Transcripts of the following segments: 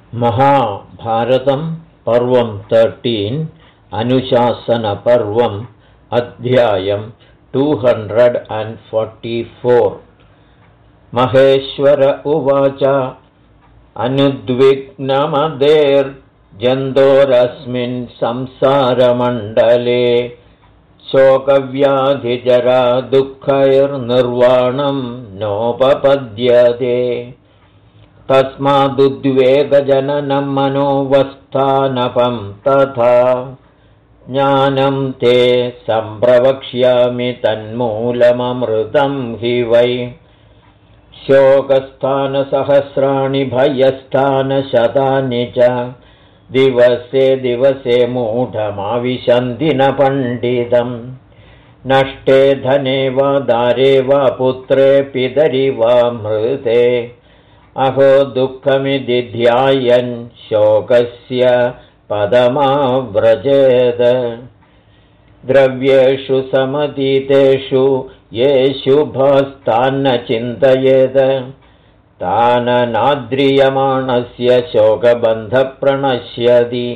महाभारतं पर्वं 13 अनुशासनपर्वम् अध्यायं 244 महेश्वर उवाच अनुद्विग्नमदेर्जन्तोरस्मिन् संसारमण्डले शोकव्याधिजरा दुःखैर्निर्वाणं नोपपद्यते तस्मादुद्वेगजननं मनोवस्थानपं तथा ज्ञानं ते सम्प्रवक्ष्यामि तन्मूलममृतं हि वै शोकस्थानसहस्राणि भयस्थानशतानि च दिवसे दिवसे मूढमाविशन्ति न पण्डितं नष्टे धने वा दारे वा पुत्रे पितरि वा मृते अहो दुःखमिति ध्यायन् शोकस्य पदमाव्रजेत द्रव्येषु समतीतेषु ये शुभास्तान्न चिन्तयेत ताननाद्रियमाणस्य शोकबन्धप्रणश्यति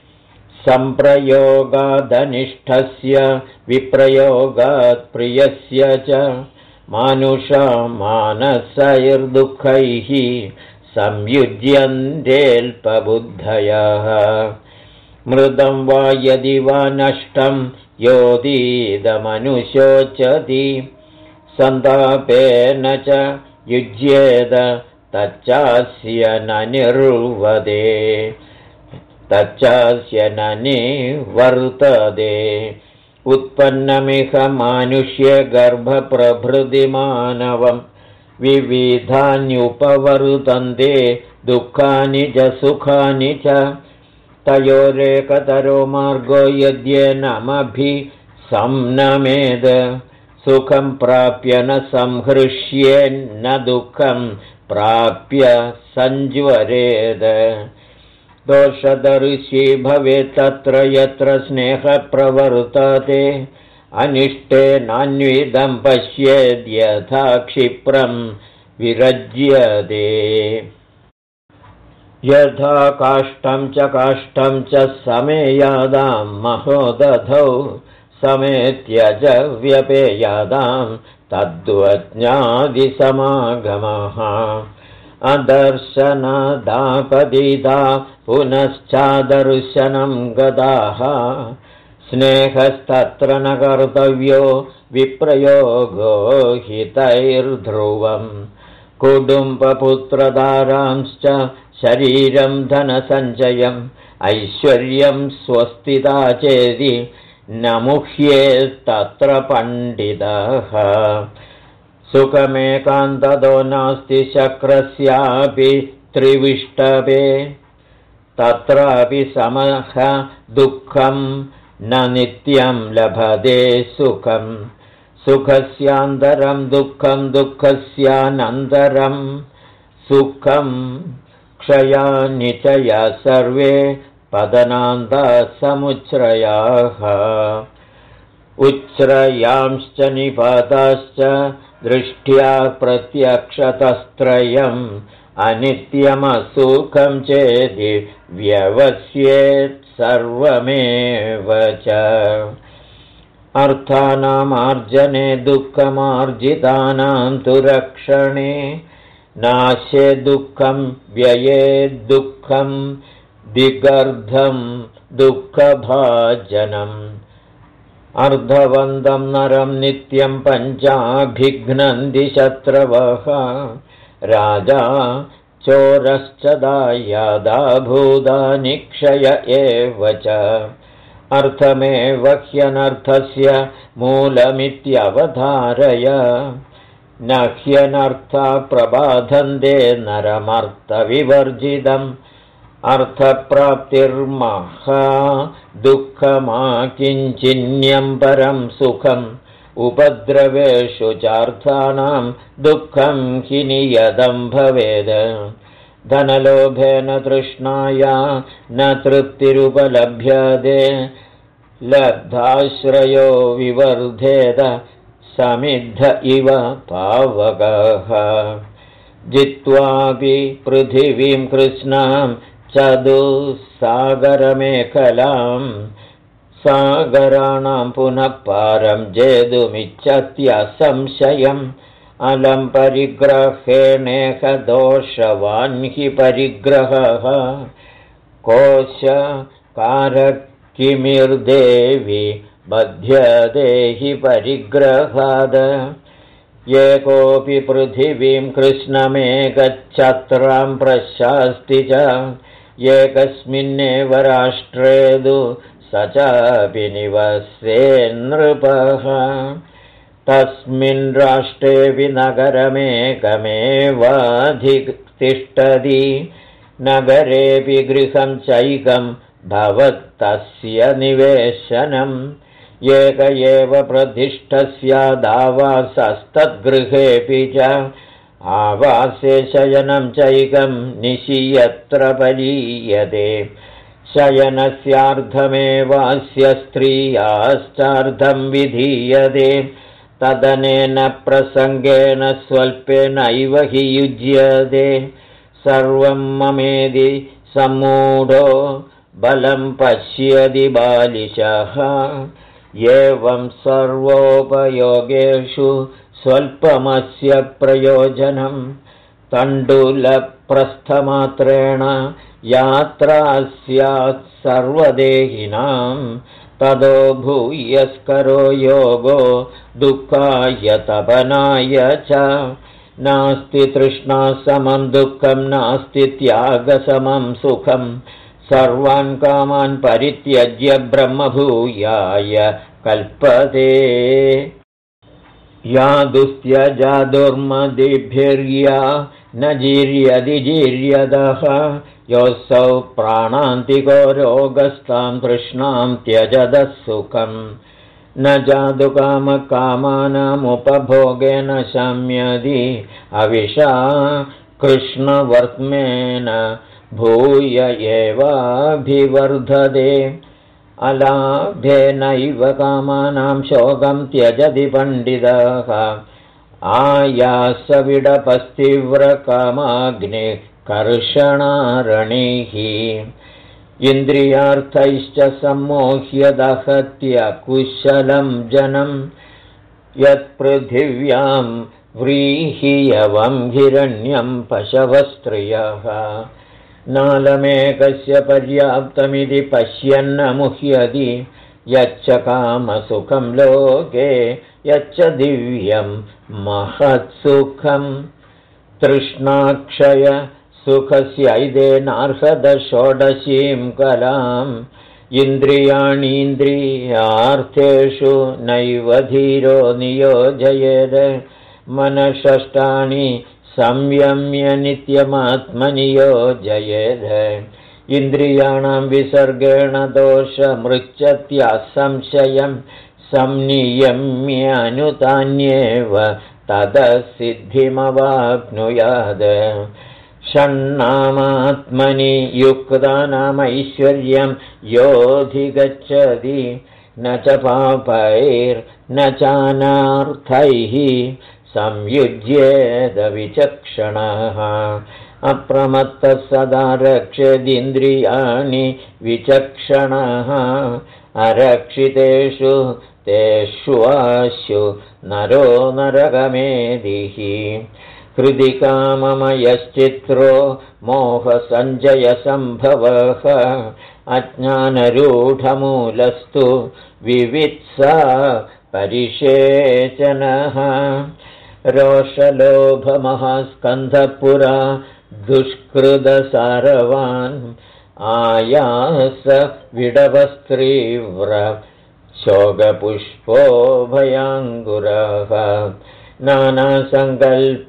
सम्प्रयोगादनिष्ठस्य विप्रयोगात् प्रियस्य च मानुषा मानसैर्दुःखैः संयुज्यन्तेऽल्पबुद्धयः मृदं वा यदि वा नष्टं योदीदमनुशोचति सन्तापेन च युज्येत तच्चास्य न निर्वदे तच्चास्य न निवर्तते उत्पन्नमिह मानुष्ये गर्भप्रभृति मानवं विविधान्युपवर्तन्ते दुःखानि च सुखानि च तयोरेकतरो मार्गो यद्येनमभिसंनमेद सुखं प्राप्य न संहृष्येन्न दुःखं प्राप्य सञ्ज्वरेद दोषदर्शी भवेत् तत्र यत्र स्नेहप्रवर्तते अनिष्टे नान्विदं पश्येद्यथा क्षिप्रं विरज्यते यथा काष्ठं च समेयादां महोदधौ समेत्यज व्यपेयादां तद्वज्ञादिसमागमः अदर्शनदापदिदा पुनश्चादर्शनं गदाः स्नेहस्तत्र न कर्तव्यो विप्रयोगो हितैर्ध्रुवम् कुटुम्बपुत्रदारांश्च शरीरं धनसञ्चयम् ऐश्वर्यं स्वस्तिता चेदि न मुह्येत्तत्र पण्डितः सुखमेकान्ततो नास्ति शक्रस्यापि त्रिविष्टपे तत्रापि समः दुःखं न नित्यं लभते सुखं सुखस्यान्तरं दुःखं दुःखस्यानन्तरं सुखं क्षयानिचया सर्वे पतनान्तः समुच्छ्रयाः उच्छ्रयांश्च निपाताश्च दृष्ट्या प्रत्यक्षतस्त्रयम् अनित्यमसुखं चेदि व्यवस्येत् सर्वमेव च अर्थानामार्जने दुःखमार्जितानां तु रक्षणे नाशे दुःखं व्यये दुःखं दिगर्धं दुःखभाजनम् अर्धवन्दं नरं नित्यं पञ्चाभिघ्नन्ति शत्रवः राजा चोरश्च दायादा भूतानि क्षय एव च अर्थमेव ह्यनर्थस्य मूलमित्यवधारय न ह्यनर्था प्रबाधन्ते नरमर्थविवर्जितम् अर्थप्राप्तिर्महा दुःखमाकिञ्चिन्यं परं सुखम् उपद्रवेषु चार्थानां दुःखं हि नियतं भवेद धनलोभेन तृष्णाया न तृप्तिरुपलभ्यते लब्धाश्रयो विवर्धेत समिद्ध इव पावकः जित्वापि पृथिवीं कृष्णां चतुस्सागरमेखलां सागराणां पुनः पारं जेतुमिच्छत्यसंशयम् अलं परिग्रहेणेकदोषवान् हि परिग्रहः कोशकारकिमिर्देवि बध्यते हि परिग्रहाद एकोऽपि पृथिवीं कृष्णमेकच्छत्रां प्रशास्ति च एकस्मिन्नेव राष्ट्रे तु स चापि निवसेन्नृपः तस्मिन् राष्ट्रे नगरमेकमेवाधितिष्ठति नगरेऽपि गृहं चैकं भवत्तस्य निवेशनम् एक एव प्रतिष्ठा स्यादावासस्तद्गृहेऽपि च आवासे शयनं चैकं निशि यत्र पलीयते शयनस्यार्धमेवास्य स्त्रियाश्चार्धं विधीयते तदनेन प्रसङ्गेन स्वल्पेनैव हि युज्यते सर्वं ममेदि सम्मूढो बलं पश्यति बालिशः एवं सर्वोपयोगेषु स्वल्पमस्य प्रयोजनं तण्डुलप्रस्थमात्रेण यात्रा स्यात् सर्वदेहिनां ततो भूयस्करो योगो दुःखाय तपनाय च नास्ति तृष्णा समं दुःखं नास्ति त्यागसमं सुखं सर्वान् कामान् परित्यज्य ब्रह्मभूयाय कल्पते या दुस्त्यजा दुर्मदिभिर्या न जीर्यति जीर्यदः योऽसौ प्राणान्तिको रोगस्तां तृष्णां त्यजदः सुखम् न जादुकामकामानामुपभोगेन शम्यति अविशा कृष्णवर्त्मेन भूय एवाभिवर्धते अलाभेनैव कामानां शोकं त्यजति पण्डितः आयासविडपस्तीव्रकामाग्निकर्षणारणिः इन्द्रियार्थैश्च सम्मोह्य दहत्य कुशलं जनं यत्पृथिव्यां व्रीह्यवं हिरण्यं पशवस्त्रियः नालमेकस्य पर्याप्तमिति पश्यन्न मुह्यति यच्च कामसुखं लोके यच्च दिव्यं महत्सुखं तृष्णाक्षय सुखस्यैदेनार्हत षोडशीं कलाम् इन्द्रियाणीन्द्रियार्थेषु नैव धीरो नियोजयेत् मनःषष्ठानि संयम्य नित्यमात्मनि योजयेत् इन्द्रियाणां विसर्गेण दोषमृच्छत्यसंशयं संनियम्यानुतान्येव ततः सिद्धिमवाप्नुयात् षण्णामात्मनि युक्तानामैश्वर्यं योऽधिगच्छति न च पापैर्न चानार्थैः संयुज्येत विचक्षणः अप्रमत्तः सदा रक्षेदिन्द्रियाणि विचक्षणः अरक्षितेषु तेष्वाशु नरो नरकमेदिः हृदि काममयश्चित्रो मोहसञ्जयसम्भवः अज्ञानरूढमूलस्तु विवित्सा परिषेचनः रोषलोभमहास्कन्धपुरा दुष्कृतसारवान् आयास विडवस्त्रीव्र शोकपुष्पो भयाङ्कुरः नानासङ्कल्प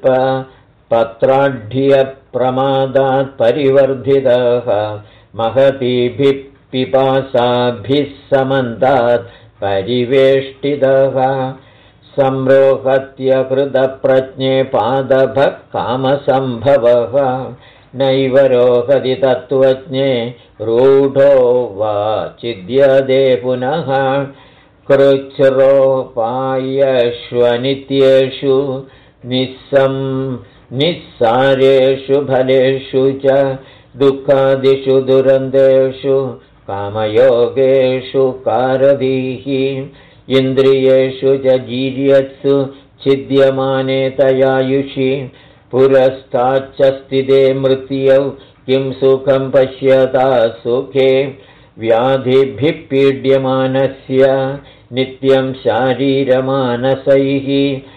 पत्राढ्यप्रमादात् परिवर्धितः महतीभिः पिपासाभिः समन्तात् परिवेष्टितः संरोहत्य कृतप्रज्ञे पादभः कामसम्भवः नैव रोहति तत्त्वज्ञे रूढो वा चिद्यते पुनः कृच्छ्रोपायष्वनित्येषु निस्सारेषु फलेषु च दुःखादिषु दुरन्तेषु कामयोगेषु कारधीः इन्द्रियेषु च जीर्यत्सु छिद्यमाने तयायुषि पुरस्ताच्च स्थिते मृत्यौ किं सुखं पश्यता सुखे व्याधिभिः पीड्यमानस्य नित्यं शारीरमानसैः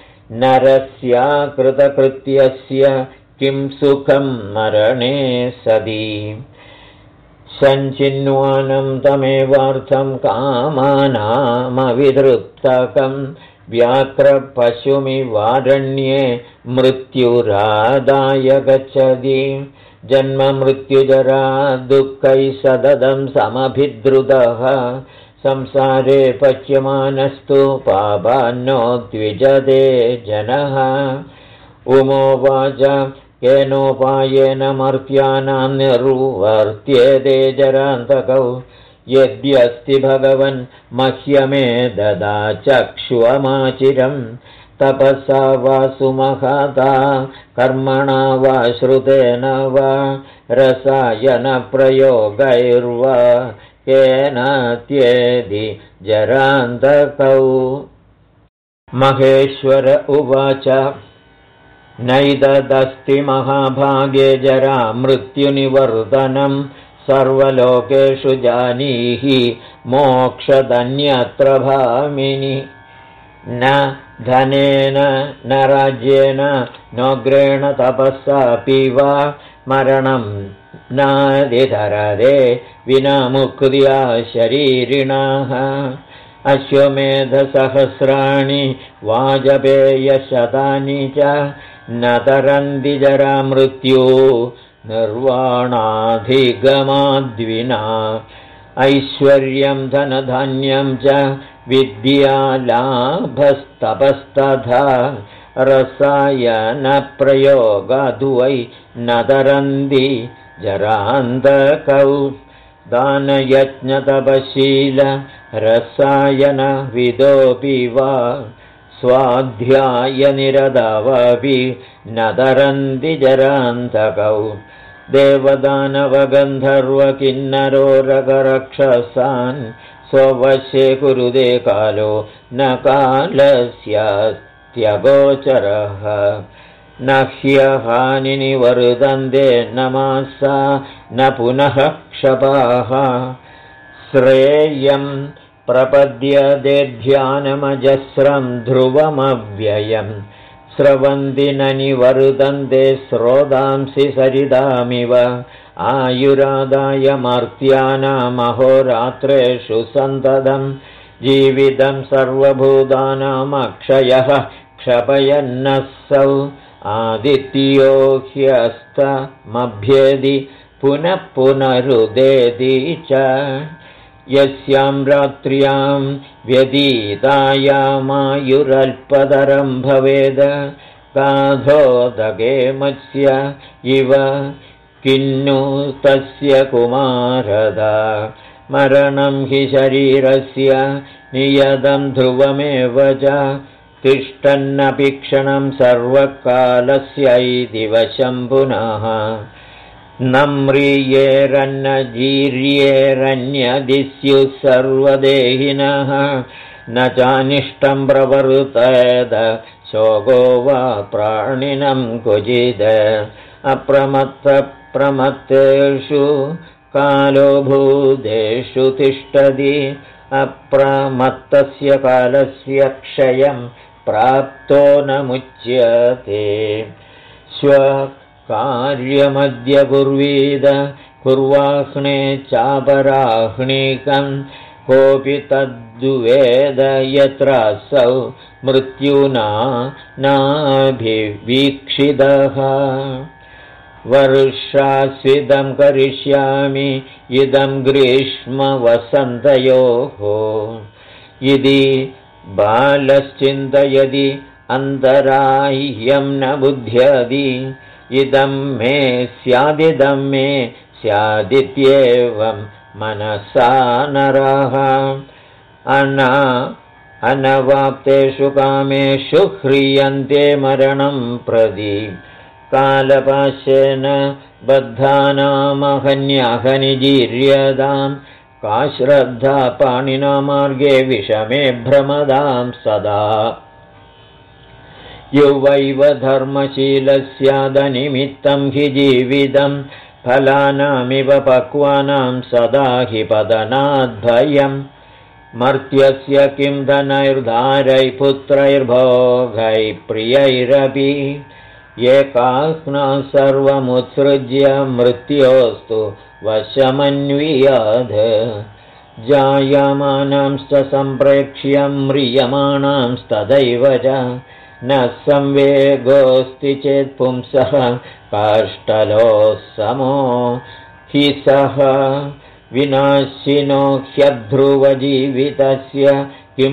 नरस्याकृतकृत्यस्य किं सुखं मरणे सति सञ्चिन्वानं तमेवार्थं कामानामविधृप्तकं व्याघ्रपशुमिवारण्ये मृत्युरादाय गच्छति जन्ममृत्युजरा दुःखैः सततं समभिद्रुतः संसारे पच्यमानस्तु पापान्नो द्विजते जनः उमोवाच केनोपायेन मर्त्यानां निर्वर्त्येते जरान्तकौ यद्यस्ति भगवन् मह्यमे ददा चक्षुवमाचिरं तपसा वा सुमहता कर्मणा वा श्रुतेन वा रसायनप्रयोगैर्वा केन त्येदि जरान्तकौ। महेश्वर उवाच नैतदस्ति महाभागे जरा मृत्युनिवर्तनं सर्वलोकेषु जानीहि मोक्षदन्यत्र भामिनि न धनेन न राज्येन नोग्रेण तपस्सापि वा मरणं नादिधरते विना मुक्त्या शरीरिणः अश्वमेधसहस्राणि वाजपेयशतानि च न तरन्ति जरा मृत्यु निर्वाणाधिगमाद्विना ऐश्वर्यं धनधान्यं च विद्यालाभस्तपस्तथा रसायनप्रयोगाद्वै न तरन्ति जरान्तकौ दानयज्ञतपशील रसायनविदोऽपि वा स्वाध्यायनिरतावपि न तरन्ति जरान्तकौ देवदानवगन्धर्वकिन्नरोरगरक्षसान् स्ववशे कुरुदे कालो न कालस्यात्यगोचरः न ह्यहानिनिवर्तन्ते न मासा न पुनः क्षपाः श्रेयं प्रपद्यते ध्यानमजस्रं ध्रुवमव्ययम् स्रवन्ति न निवर्तन्ते स्रोतांसि सरितामिव आयुरादाय मर्त्यानामहोरात्रेषु सन्ततं जीवितं सर्वभूतानामक्षयः क्षपयन्नसौ आदित्यो ह्यस्तमभ्येदि पुनः पुनरुदेति च यस्यां रात्र्यां व्यतीतायामायुरल्पतरं भवेद गाधोदके मत्स्य इव किन्नु तस्य कुमारदा मरणं हि शरीरस्य नियतं ध्रुवमेव च तिष्ठन्नपि क्षणं सर्वकालस्यैति वशं पुनः न म्रियेरन्न जीर्येरन्यदिस्युः सर्वदेहिनः न चानिष्टं प्रवर्तेत शोको वा प्राणिनं क्वचित् अप्रमत्तेषु कालो भूतेषु तिष्ठति अप्रमत्तस्य कालस्य क्षयं प्राप्तो न मुच्यते स्वकार्यमद्य कुर्वीद कुर्वाह्ने चापराह्निकं कोऽपि तद्वेद यत्रासौ मृत्युना नाभिवीक्षितः वर्षास्विदं करिष्यामि इदं ग्रीष्मवसन्तयोः इति बालश्चिन्तयति अन्तराह्यं न बुध्यति इदं मे स्यादित्येवं मनसा नरः अनवाप्तेषु कामेषु ह्रियन्ते मरणं प्रति कालपाशेन बद्धानामहन्याहनिजीर्यताम् का श्रद्धा पाणिना मार्गे विषमे भ्रमदां सदा युवैव धर्मशीलस्यादनिमित्तं हि जीवितं फलानामिव पक्वानां सदा हि पतनाद्भयम् मर्त्यस्य किं धनैर्धारैः पुत्रैर्भोगैः प्रियैरपि एकास्ना सर्वमुत्सृज्य मृत्योस्तु वशमन्वियाध जायमानांश्च सम्प्रेक्ष्य म्रियमाणांस्तदैव च न संवेगोऽस्ति चेत् पुंसः काष्ठलोः समो हि सः विनाशिनो ह्यध्रुवजीवितस्य किं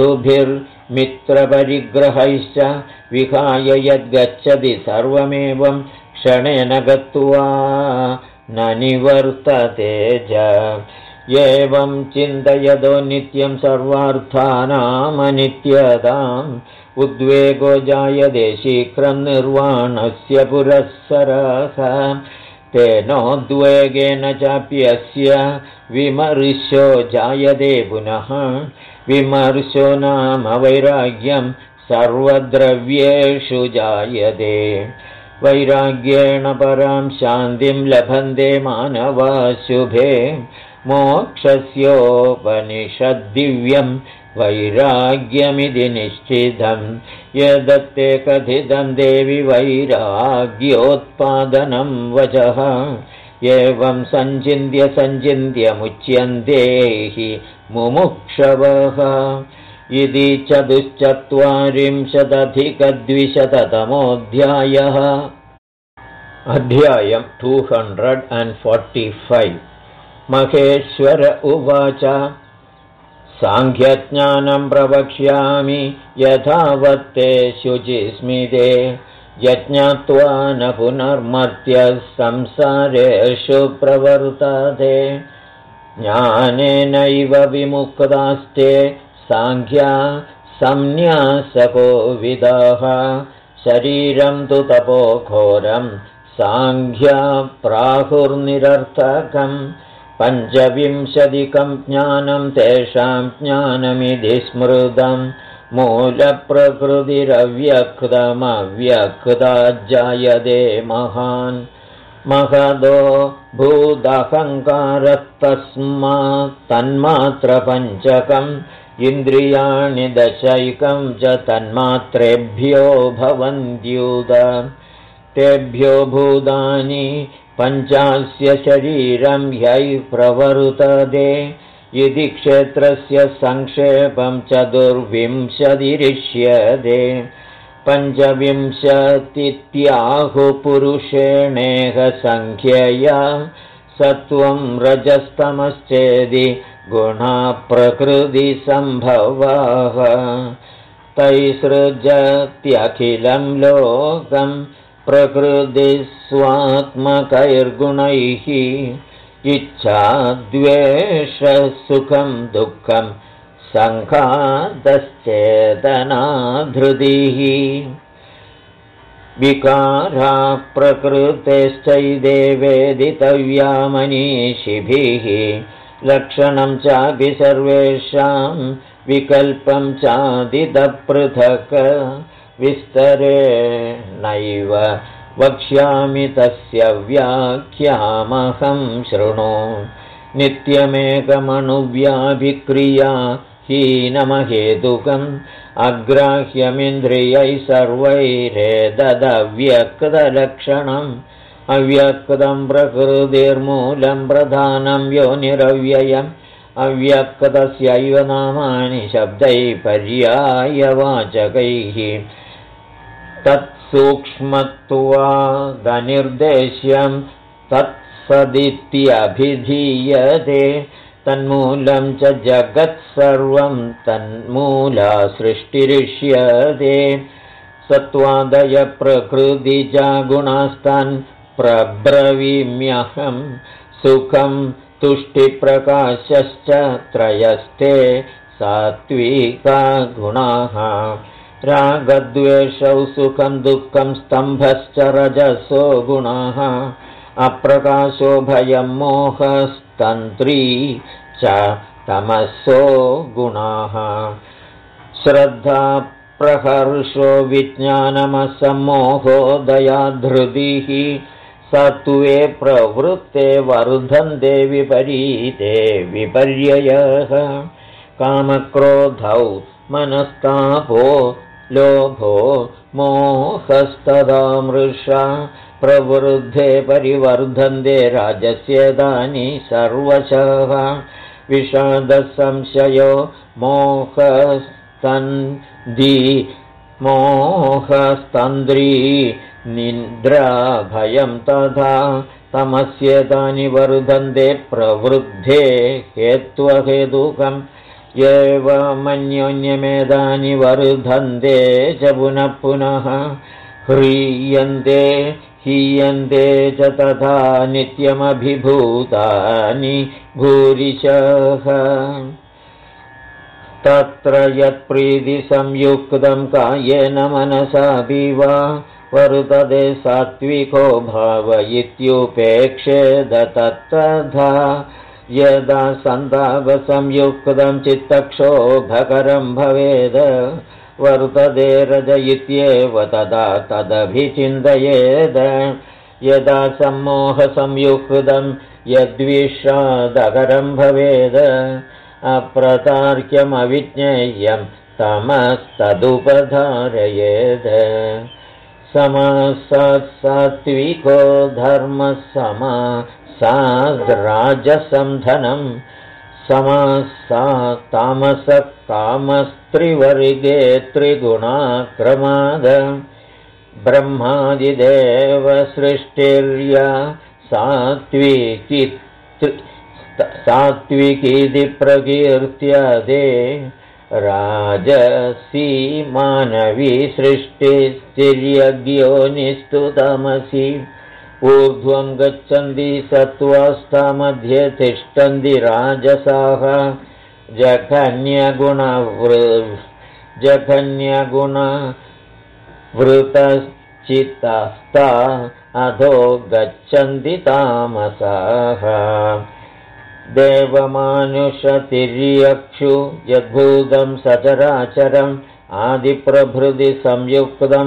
बन्धुभिर्मित्रपरिग्रहैश्च विहाय यद्गच्छति सर्वमेवं क्षणेन गत्वा न निवर्तते च एवं चिन्तयतो नित्यं सर्वार्थानामनित्यताम् उद्वेगो जायते शीघ्रं निर्वाणस्य पुरःसरः तेनोद्वेगेन चाप्यस्य विमर्शो जायते पुनः विमर्शो नाम वैराग्यं सर्वद्रव्येषु जायते वैराग्येण परां शान्तिं लभन्ते मानवा शुभे मोक्षस्योपनिषद्दिव्यं वैराग्यमिति निश्चितं यदत्ते कथितं देवि वैराग्योत्पादनं वचः एवं सञ्चिन्त्य हि मुमुक्षवः इति 44,200तमोऽध्यायः अध्यायं 245 महेश्वर उवाच सांख्यज्ञानं प्रवक्ष्यामि यथावत्ते शुचिस्मिते यज्ञात्वा न पुनर्मर्त्यः संसारेषु प्रवर्तते ज्ञानेनैव विमुक्तास्ते सांख्या संन्यासको विदाः शरीरं तु तपोघोरं सांख्या प्राहुर्निरर्थकम् 25 ज्ञानं तेषां ज्ञानमिति स्मृतं मूलप्रकृतिरव्यक्तमव्यक्ताज्जायते महान् महदो भूदहङ्कारस्तस्मात् तन्मात्रपञ्चकम् इन्द्रियाणि 10 च तन्मात्रेभ्यो भवन्त्युत तेभ्यो भूतानि पञ्चास्य शरीरं ह्यैः प्रवर्तते इति क्षेत्रस्य संक्षेपं 24 25 संख्यया सत्वं रजस्तमश्चेदि गुणा प्रकृतिसम्भवाः तैसृजत्यखिलं लोकं प्रकृतिस्वात्मकैर्गुणैः इच्छा द्वेषः सुखं दुःखं सङ्घातश्चेतनाधृतिः विकारा प्रकृतेश्चैदे वेदितव्या मनीषिभिः लक्षणं चापि सर्वेषां विकल्पं चादिदपृथक् विस्तरेणैव वक्ष्यामि तस्य व्याख्यामहं शृणु नित्यमेकमनुव्याभिक्रिया हीनमहेतुकम् अग्राह्यमिन्द्रियैः सर्वैरेतदव्यक्तलक्षणम् अव्यक्तं प्रकृतिर्मूलं प्रधानं योनिरव्ययम् अव्यक्तस्यैव नामानि शब्दैः पर्यायवाचकैः तत्सूक्ष्मत्वादनिर्देश्यं तत्सदित्यभिधीयते तन्मूलं च जगत्सर्वं तन्मूला सृष्टिरिष्यते सत्त्वादय प्रकृतिजा गुणास्तान् प्रब्रवीम्यहं सुखं तुष्टिप्रकाशश्च त्रयस्ते सात्विका गुणाः रागद्वेषौ सुखं दुःखं स्तम्भश्च रजसो गुणाः अप्रकाशो भयं मोहस्तन्त्री च तमसो गुणाः श्रद्धा प्रहर्षो विज्ञानमसम्मोहो दयाधृतिः सत्त्वे प्रवृत्ते वर्धन्ते विपरीते विपर्ययः कामक्रोधौ मनस्तापो लोभो मोहस्तदा मृषा प्रवृद्धे परिवर्धन्ते राजस्येतानि सर्वशः विषादसंशयो मोहस्तन्द्री निद्रा भयं तथा तमस्येतानि वर्धन्ते प्रवृद्धे हेत्वहेतुकम् एवमन्योन्यमेतानि वर्धन्ते च पुनः पुनः ह्रियन्ते हीयन्ते च तथा नित्यमभिभूतानि भूरिशः तत्र यत्प्रीतिसंयुक्तं कायेन मनसापि वा वर्तते सात्विको भाव इत्युपेक्षेद तत्तथा यदा सन्तापसंयुक्तं चित्तक्षोभकरं भवेद् वर्तते रज इत्येव तदा तदभिचिन्तयेद् यदा सम्मोहसंयुक्तं यद्विषादकरं भवेद् अप्रतार्क्यमविज्ञेयं तमस्तदुपधारयेद् समसात्विको धर्मः समासाद्राजसं समासातामसः कामस्त्रिवर्गे त्रिगुणाक्रमाद ब्रह्मादिदेवसृष्टिर्या सात्विकीति प्रकीर्त्यते राजसी मानवी सृष्टिस्तिर्यज्ञोनिस्तु तमसि ऊर्ध्वं गच्छन्ति सत्त्वास्तामध्ये तिष्ठन्ति राजसाः जघन्यगुणवृतश्चित्तस्ता अधो गच्छन्ति तामसाः देवमानुषतिर्यक्षु यद्भूतं सचराचरम् आदिप्रभृति संयुक्तं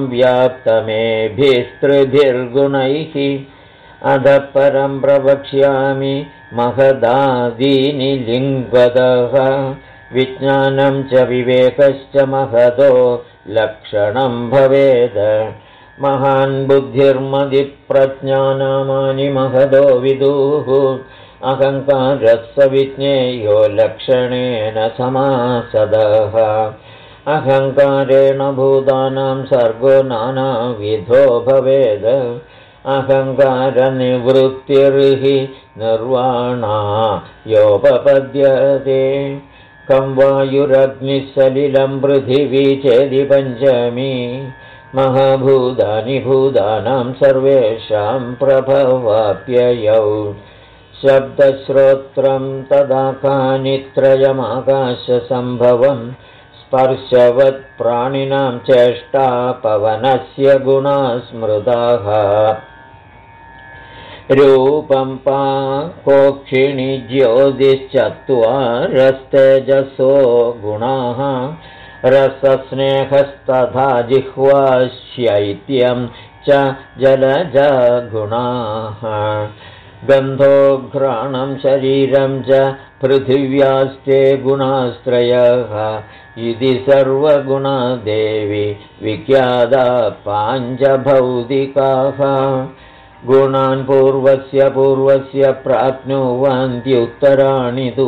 व्याप्तमेभिस्त्रिभिर्गुणैः अधः परं प्रवक्ष्यामि महदादीनि लिङ्गतः विज्ञानं च विवेकश्च महतो लक्षणं भवेद् महान् बुद्धिर्मदिप्रज्ञानामानि महदो विदुः अहङ्कारस्य विज्ञेयो लक्षणेन समासदः अहङ्कारेण भूतानां सर्गो नानाविधो भवेद् अहङ्कारनिवृत्तिर्हि निर्वाणायोपपद्यते कं वायुरग्निः सलिलं पृथिवी चेदि पञ्चमी महाभूतानि भूतानां सर्वेषां प्रभवाप्ययौ शब्दश्रोत्रं तदाकानि त्रयमाकाशसम्भवम् स्पर्शवत् प्राणिनां चेष्टा पवनस्य गुणा स्मृताः रूपं पाकोक्षिणी ज्योतिश्चत्वारस्तेजसो गुणाः रसस्नेहस्तथा जिह्वा शैत्यं च जलजा गुणाः गन्धो घ्राणं शरीरं च पृथिव्यास्ते गुणास्त्रयः इति सर्वगुणा देवी विख्याता पाञ्चभौतिकाः गुणान् पूर्वस्य प्राप्नुवन्त्युत्तराणि तु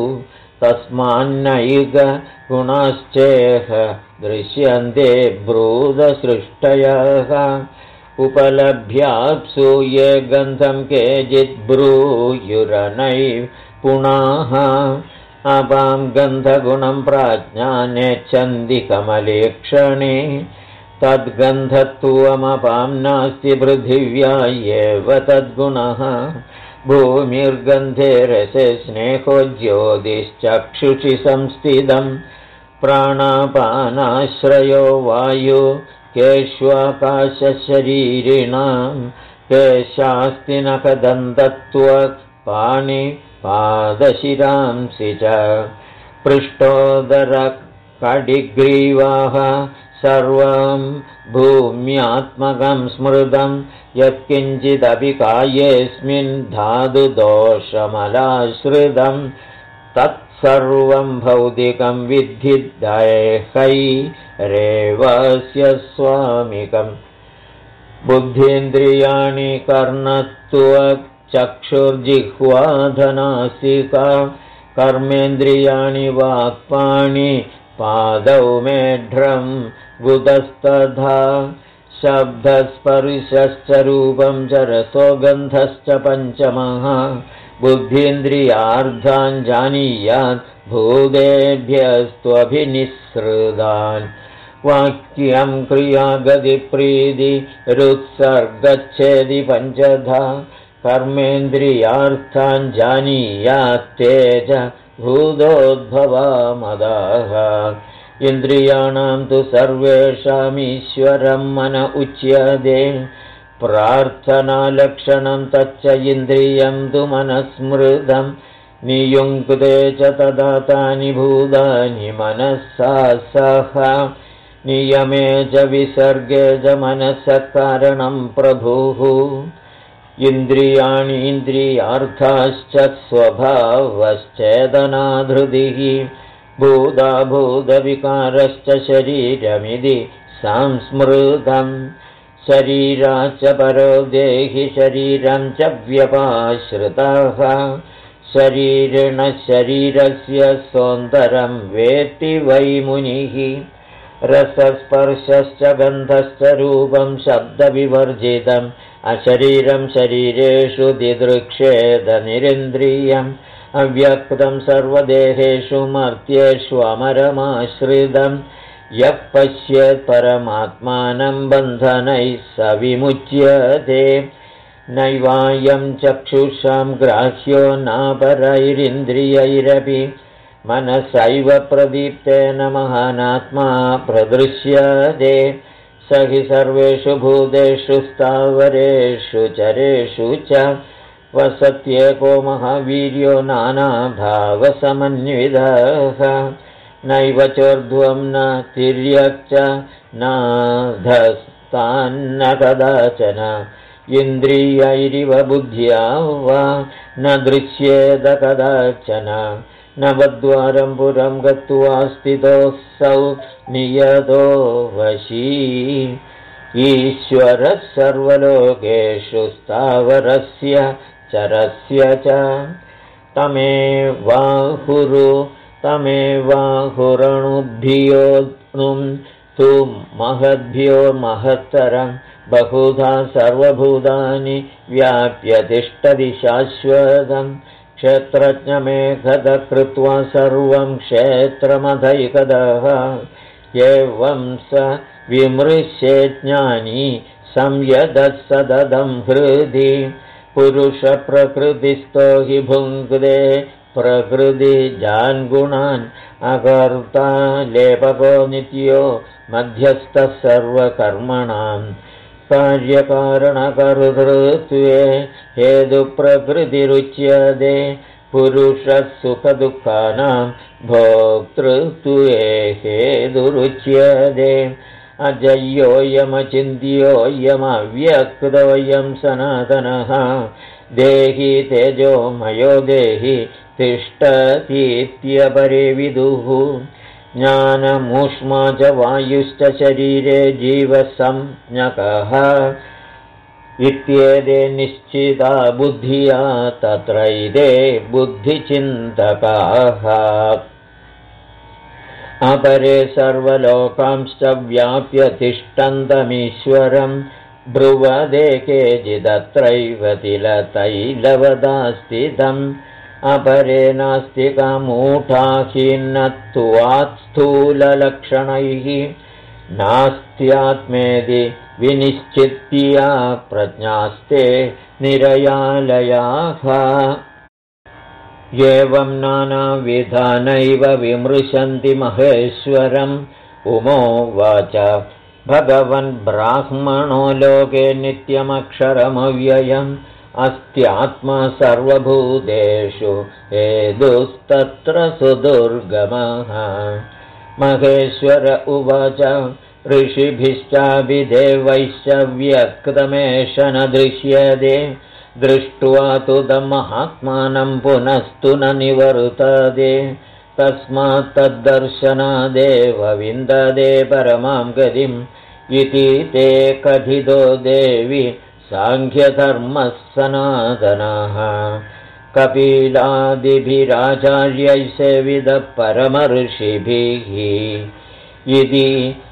तस्मान्नैकगुणाश्चेह दृश्यन्ते ब्रूदसृष्टयः उपलभ्याप्सु ये गन्धं केचित् ब्रूयुरनैव पुनाः अपां गन्धगुणं प्राज्ञानेच्छन्ति कमलेक्षणे तद्गन्धत्वमपां नास्ति पृथिव्या एव तद्गुणः भूमिर्गन्धे रसे स्नेहो ज्योतिश्चक्षुषि संस्थितं प्राणापानाश्रयो वायु केष्वाकाशशरीरिणां केशास्ति नखदन्तत्वपाणिपादशिरांसि च पृष्ठोदरकडिग्रीवाः सर्वं भूम्यात्मकं स्मृतं यत्किञ्चिदपि कायेऽस्मिन् धातुदोषमलाश्रितं तत्सर्वं भौतिकं विद्धि दैहैरेवस्य स्वामिकम् बुद्धीन्द्रियाणि कर्णत्वचक्षुर्जिह्वाधनासिका कर्मेन्द्रियाणि वाक्पाणि पादौ मेढ्रं गुदस्तथा शब्दस्पर्शश्च रूपं च रसो गन्धश्च पञ्चमः बुद्धीन्द्रियार्थान् जानीयात् भूतेभ्यस्त्वभिनिःसृतान् वाक्यं क्रियागतिप्रीतिरुत्सर्गच्छेदि पञ्चधा कर्मेन्द्रियार्थान् जानीयात् तेज भूतोद्भवामदाः इन्द्रियाणां तु सर्वेषामीश्वरं मन उच्यते प्रार्थनालक्षणं तच्च इन्द्रियं तु मनस्मृतं नियुङ्क्ते च तदा तानि भूतानि मनसा सह नियमे च विसर्गे च मनसः कारणं प्रभुः इन्द्रियाणि इन्द्रियार्थाश्च स्वभावश्चेदनाधृतिः भूताभूतविकारश्च शरीरमिति संस्मृतम् शरीराच्च परो देहि शरीरं च व्यपाश्रितः शरीरिणः शरीरस्य सोऽन्तरं वेत्ति वै मुनिः रसस्पर्शश्च गन्धश्च रूपं शब्दविवर्जितम् अशरीरं शरीरेषु दिदृक्षेदनिरिन्द्रियम् अव्यक्तं सर्वदेहेषु मर्त्येषु अमरमाश्रितं यः पश्येत् परमात्मानं बन्धनैः स विमुच्यते नैवायं चक्षुषां ग्राह्यो नापरैरिन्द्रियैरपि मनसैव प्रदीप्तेन महानात्मा प्रदृश्यते स हि सर्वेषु भूतेषु स्थावरेषु चरेषु च वसत्येको महावीर्यो नानाभावसमन्वितः नैव चोर्ध्वं न तिर्यक् च नाधस्तान्न कदाचन इन्द्रियैरिव बुद्ध्या वा न दृश्येत कदाचन नवद्वारं पुरं गत्वा स्थितोऽसौ नियतो वशी ईश्वरः सर्वलोकेषु स्थावरस्य चरस्य च तमेवाहुरणुद्धियोऽनुं तु महद्भ्यो महत्तरं बहुधा सर्वभूतानि व्याप्य तिष्ठति शाश्वतम् क्षेत्रज्ञमेकदा कृत्वा सर्वं क्षेत्रमधैकदः एवं स विमृश्ये ज्ञानी संयदः सददं हृदि पुरुषप्रकृतिस्थो हि भुङ्क्ते प्रकृतिजान् गुणान् अकर्ता लेपको नित्यो मध्यस्थः सर्वकर्मणां कार्यकारणकर्तृत्वे हेतुप्रकृतिरुच्यते पुरुषः सुखदुःखानां भोक्तृत्वे हेतुरुच्यते अजय्योऽयमचिन्त्योऽयमव्यक्तोऽयं सनातनः देहि तेजोमयो देहि तिष्ठतीत्यपरे विदुः ज्ञानमूष्मा च वायुश्च शरीरे जीवसंज्ञकः इत्येते निश्चिता बुद्धिया तत्रैते बुद्धिचिन्तकाः अपरे सर्वलोकांश्च व्याप्य तिष्ठन्तमीश्वरं ब्रुवदे केचिदत्रैव तिलतैलवदास्थितम् अपरे नास्तिकमूढाखिन्नत्वात् स्थूललक्षणैः नास्त्यात्मेति विनिश्चित्या प्रज्ञास्ते निरयालयाः एवं नानाविधानैव विमृशन्ति महेश्वरम् उमोवाच भगवन् ब्राह्मणो लोके नित्यमक्षरमव्ययम् अस्त्यात्मा सर्वभूतेषु हेतुस्तत्र सुदुर्गमः महेश्वर उवाच ऋषिभिश्चाभिदेवैश्च व्यक्तमेष न दृश्यते दृष्ट्वा तु महात्मानं पुनस्तु न निवर्तते तस्मात् तद्दर्शनादेव विन्दते परमां गतिम् इति ते कथितो देवि साङ्ख्यधर्मः सनातनः कपिलादिभिराचार्यैः सेवितः परमऋषिभिः इति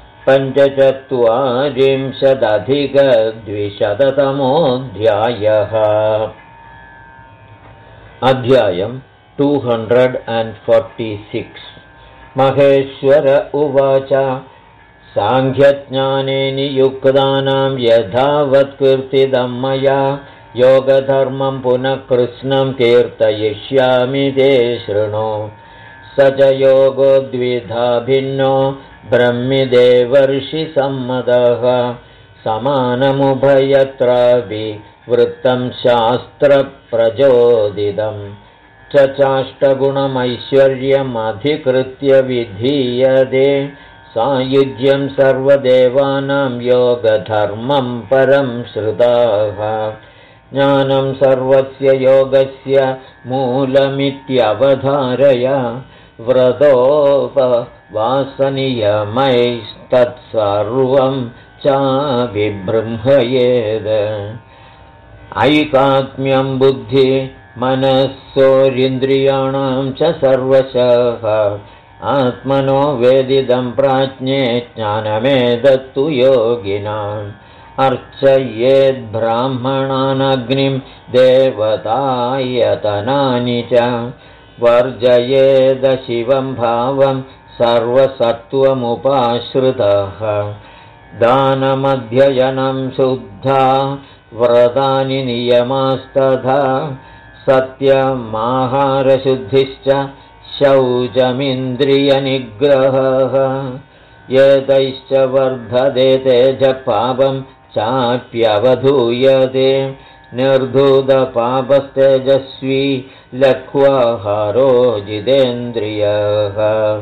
45-200तमोऽध्यायः। अध्यायम् 246 महेश्वर उवाच साङ्ख्यज्ञाने नियुक्तानां यथावत्कीर्तितं मया योगधर्मं पुनः कृत्स्नं कीर्तयिष्यामि ते शृणु स च योगो द्विधा भिन्नो ब्रह्मदेवर्षिसम्मतः समानमुभयत्रापि वृत्तं शास्त्रप्रचोदितं चाष्टगुणमैश्वर्यमधिकृत्य विधीयते सायुज्यं सर्वदेवानां योगधर्मं परं श्रुताः ज्ञानं सर्वस्य योगस्य मूलमित्यवधारय व्रतोपवासनियमैस्तत्सर्वं चाभिबृंहयेत् ऐकात्म्यं बुद्धि मनस्सोरिन्द्रियाणां च सर्वशः आत्मनो वेदितं प्राज्ञे ज्ञानमेतत्तु योगिनाम् अर्चयेद्ब्राह्मणानग्निं देवतायतनानि च वर्जयेदशिवं भावं सर्वसत्त्वमुपाश्रितः दानमध्ययनं शुद्धा व्रतानि नियमास्तथा सत्यमाहारशुद्धिश्च शौचमिन्द्रियनिग्रहः एतैश्च वर्धते तेजपापं चाप्यवधूयते निर्धूतपापस्तेजस्वी लघ्वाहारो जितेन्द्रियः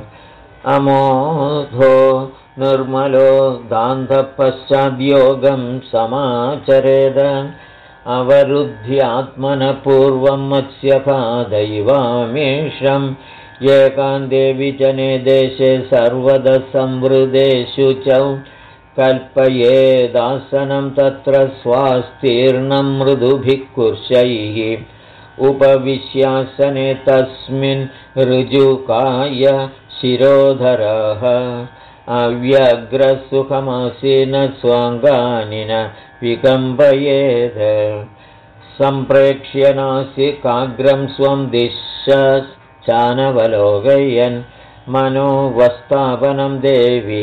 अमोघो निर्मलो दान्धपश्चाद्योगं समाचरेद अवरुद्ध्यात्मनः पूर्वं मत्स्यपादैवामीशम् एकान्ते विजने देशे सर्वदा संवृतेषु च कल्पयेदासनं तत्र स्वास्तीर्णं मृदुभिः कुर्शैः उपविश्यासने तस्मिन् ऋजुकाय शिरोधरः अव्यग्रसुखमासीन स्वाङ्गानि न विकम्पयेत् सम्प्रेक्ष्य नासिकाग्रं स्वं दिशश्चानवलोकयन् मनोवस्थापनं देवि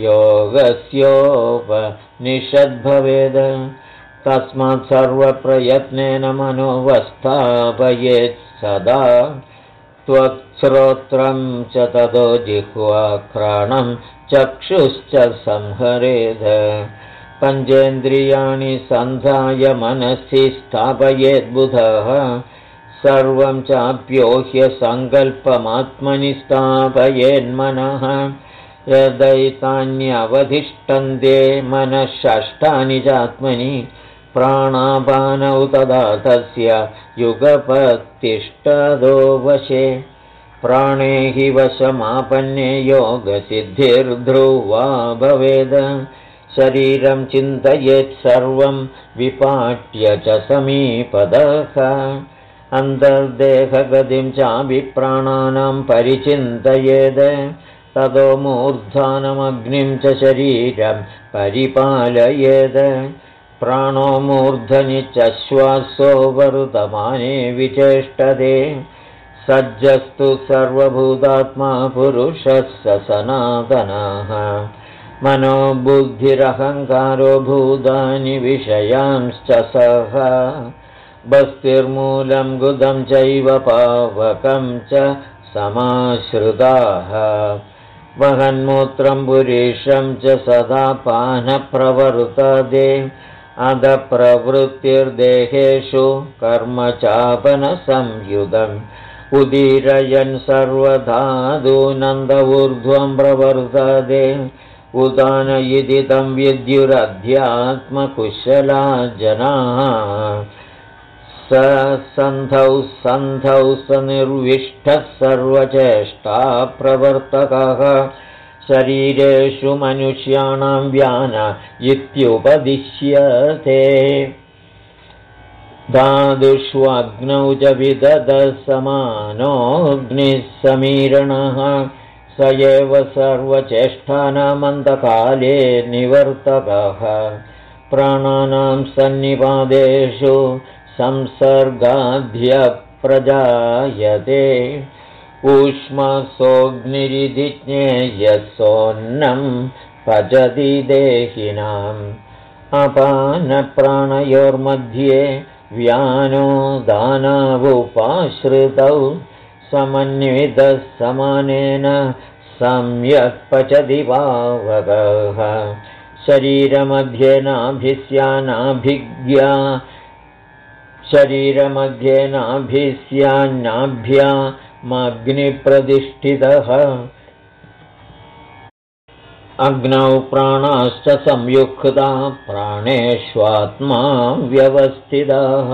योगस्योपनिषद्भवेत् तस्मात् सर्वप्रयत्नेन मनोवस्थापयेत् सदा त्वक्श्रोत्रं च ततो जिह्वा घ्राणं चक्षुश्च संहरेत् पञ्चेन्द्रियाणि सन्धाय मनसि स्थापयेद्बुधः सर्वं चाप्योह्य सङ्कल्पमात्मनि स्थापयेन्मनः यदैतान्यवधिष्ठन्ते मनः षष्ठानि चात्मनि प्राणापानौ तदा तस्य युगपत्तिष्ठदो वशे प्राणे हि वशमापन्ने योगसिद्धिर्ध्रुवा भवेद शरीरं चिन्तयेत् सर्वं विपाट्य च समीपदः अन्तर्देहगतिं चाभिप्राणानां परिचिन्तयेत् ततो मूर्धानमग्निं च शरीरं परिपालयेत् प्राणो मूर्धनि च श्वासो वर्तमाने विचेष्टते सज्जस्तु सर्वभूतात्मा पुरुषः स सनातनः मनो बुद्धिरहङ्कारो भूतानि विषयांश्च सः बस्तिर्मूलं गुदं चैव पावकं च समाश्रिताः वहन्मूत्रं पुरीशं च सदा पानप्रवर्तते अधप्रवृत्तिर्देहेषु कर्मचापनसंयुतम् उदीरयन् सर्वधादूनन्द ऊर्ध्वं प्रवर्तते उदान इति तं विद्युरध्यात्मकुशला जनाः सन्धौ स निर्विष्टः सर्वचेष्टा प्रवर्तकः शरीरेषु मनुष्याणां व्यान इत्युपदिश्यते धातुष्वग्नौ च विदधः समानोऽग्निः समीरणः स एव सर्वचेष्टानामन्तकाले निवर्तकः प्राणानां सन्निपादेषु संसर्गाद्य प्रजायते ऊष्मसोऽग्निरिति ज्ञेयसोऽन्नं पचति देहिनाम् अपानप्राणयोर्मध्ये व्यानो दानावुपाश्रितौ समन्वितः समानेन सम्यक् पचति पावकः शरीरमध्ये नाभिस्यान्नाभ्यामग्निप्रतिष्ठितः अग्नौ प्राणाश्च संयुक्ता प्राणेष्वात्मा व्यवस्थितः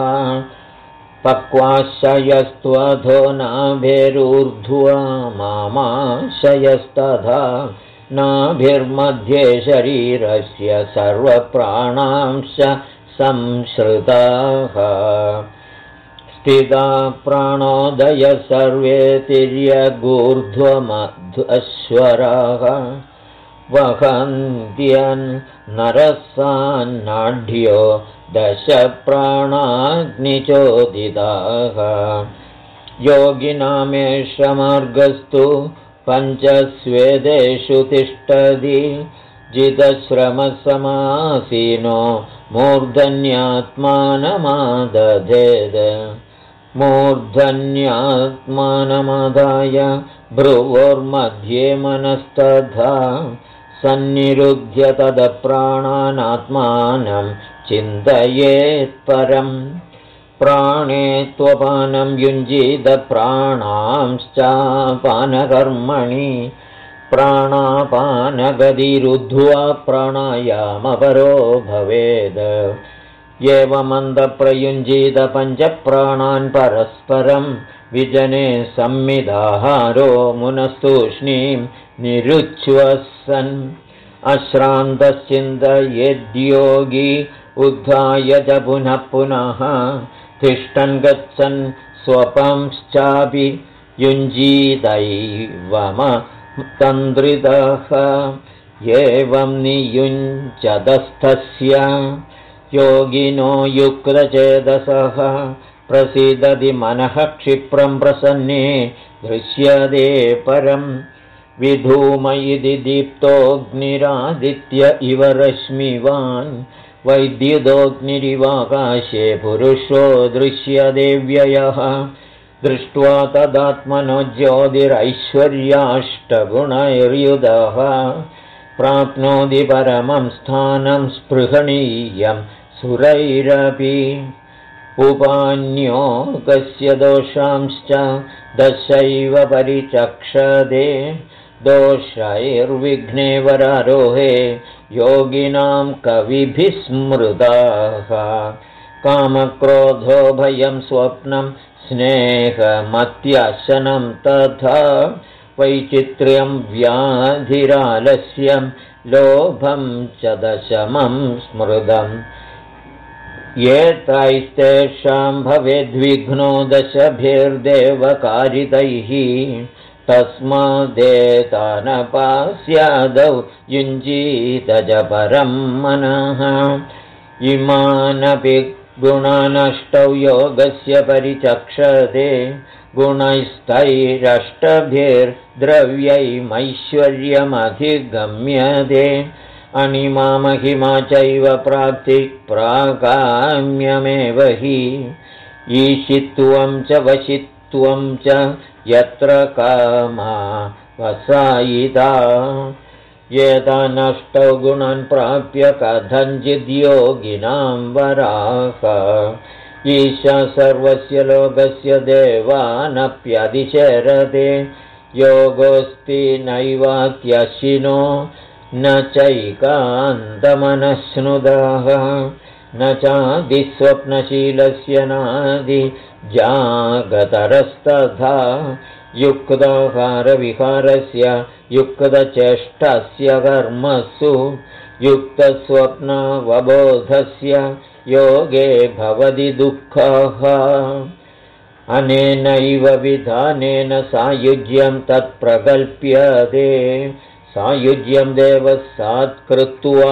पक्वाशयस्त्वधो नाभिरूर्ध्वा मामाशयस्तथा नाभिर्मध्ये शरीरस्य सर्वप्राणांश संश्रिताः स्थिता प्राणोदय सर्वे तिर्यगूर्ध्वमध्वश्वराः वहन्त्यन् नरसान्नाढ्यो दश प्राणाग्निचोदिताः योगिनामेष मार्गस्तु पञ्चस्वेदेषु तिष्ठति जितश्रमसमासीनो मूर्धन्यात्मानमादधेत् मूर्धन्यात्मानमादाय भ्रुवोर्मध्ये मनस्तथा सन्निरुध्य तदप्राणानात्मानं चिन्तयेत्परम् प्राणे त्वपानं युञ्जीत प्राणांश्चापानकर्मणि प्राणापानगतिरुद्ध्वा प्राणायामपरो भवेत् एवमन्तप्रयुञ्जीत पञ्चप्राणान् परस्परं विजने संमिदाहारो मुनस्तूष्णीं निरुच्वसन् अश्रान्तश्चिन्तयेद्योगी उद्धाय च पुनः पुनः तिष्ठन् गच्छन् स्वपंश्चापि युञ्जीदैवमतन्द्रितः एवं नियुञ्चदस्थस्य योगिनो युक्तचेतसः प्रसीदति मनः क्षिप्रं प्रसन्ने दृश्यते परम् विधूम इति दीप्तोऽग्निरादित्य इव रश्मिवान् वैद्युतोऽग्निरिवाकाशे पुरुषो दृश्यते व्ययः दृष्ट्वा तदात्मनो ज्योतिरैश्वर्याष्टगुणैर्युतः प्राप्नोति परमं स्थानं स्पृहणीयं सुरैरपि उपान्यो कस्य दोषांश्च दशैव परिचक्षते दोषैर्विघ्ने वरारोहे योगिनां कविभिः स्मृताः कामक्रोधो भयं स्वप्नं स्नेहमत्यशनं तथा वैचित्र्यं व्याधिरालस्यं लोभं च दशमं स्मृतम् एतैस्तेषां भवेद्विघ्नो दशभिर्देवकारितैः तस्मादेतानपास्यादौ युञ्जीत च परं मनः इमानपि गुणानष्टौ योगस्य परिचक्षते गुणैस्तैरष्टभिर्द्रव्यैमैश्वर्यमधिगम्यते अणिमा महिमा चैव प्राप्तिः प्राकाम्यमेव हि ईशित्वं च वशित्वं च यत्र कामा वसायिता एतानष्टौ गुणान् प्राप्य कथञ्चिद्योगिनां वराः ईशा सर्वस्य लोकस्य देवानप्यधिशरते योगोऽस्ति नैवात्यशिनो न चैकान्तमनश्नुदाः न चादिस्वप्नशीलस्य नादिजागतरस्तथा युक्ताहारविहारस्य युक्तचेष्टस्य कर्मसु युक्तस्वप्नावबोधस्य योगे भवति दुःखः अनेनैव विधानेन सायुज्यं तत्प्रकल्प्यते सायुज्यं देवः सात्कृत्वा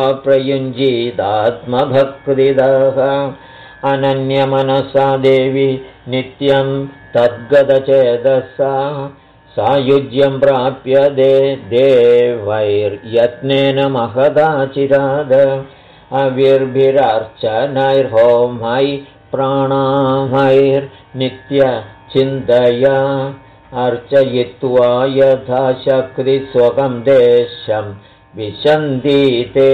प्रयुञ्जीदात्मभक्तिदः अनन्यमनसा देवी नित्यं तद्गतचेतसा सायुज्यं प्राप्यते देवैर्यत्नेन महदाचिराद अविर्भिरर्चनैर्होमै प्राणामैर्नित्यचिन्तया अर्चयित्वा यथा शक्तिस्वकं देशं विशन्तीते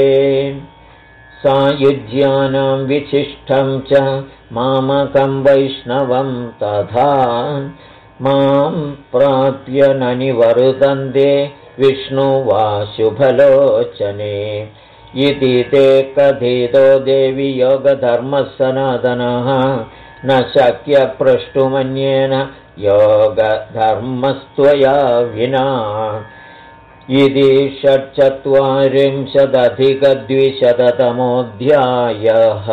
सायुज्यानां विशिष्टं च मामकं वैष्णवं तथा मां प्राप्य न निवर्तन्ते विष्णुवा शुभलोचने इति ते कथितो देवी योगधर्मः सनातनः न शक्य प्रष्टुमन्येन योगधर्मस्त्वया विना इति 46-अधिक-200तमोऽध्यायः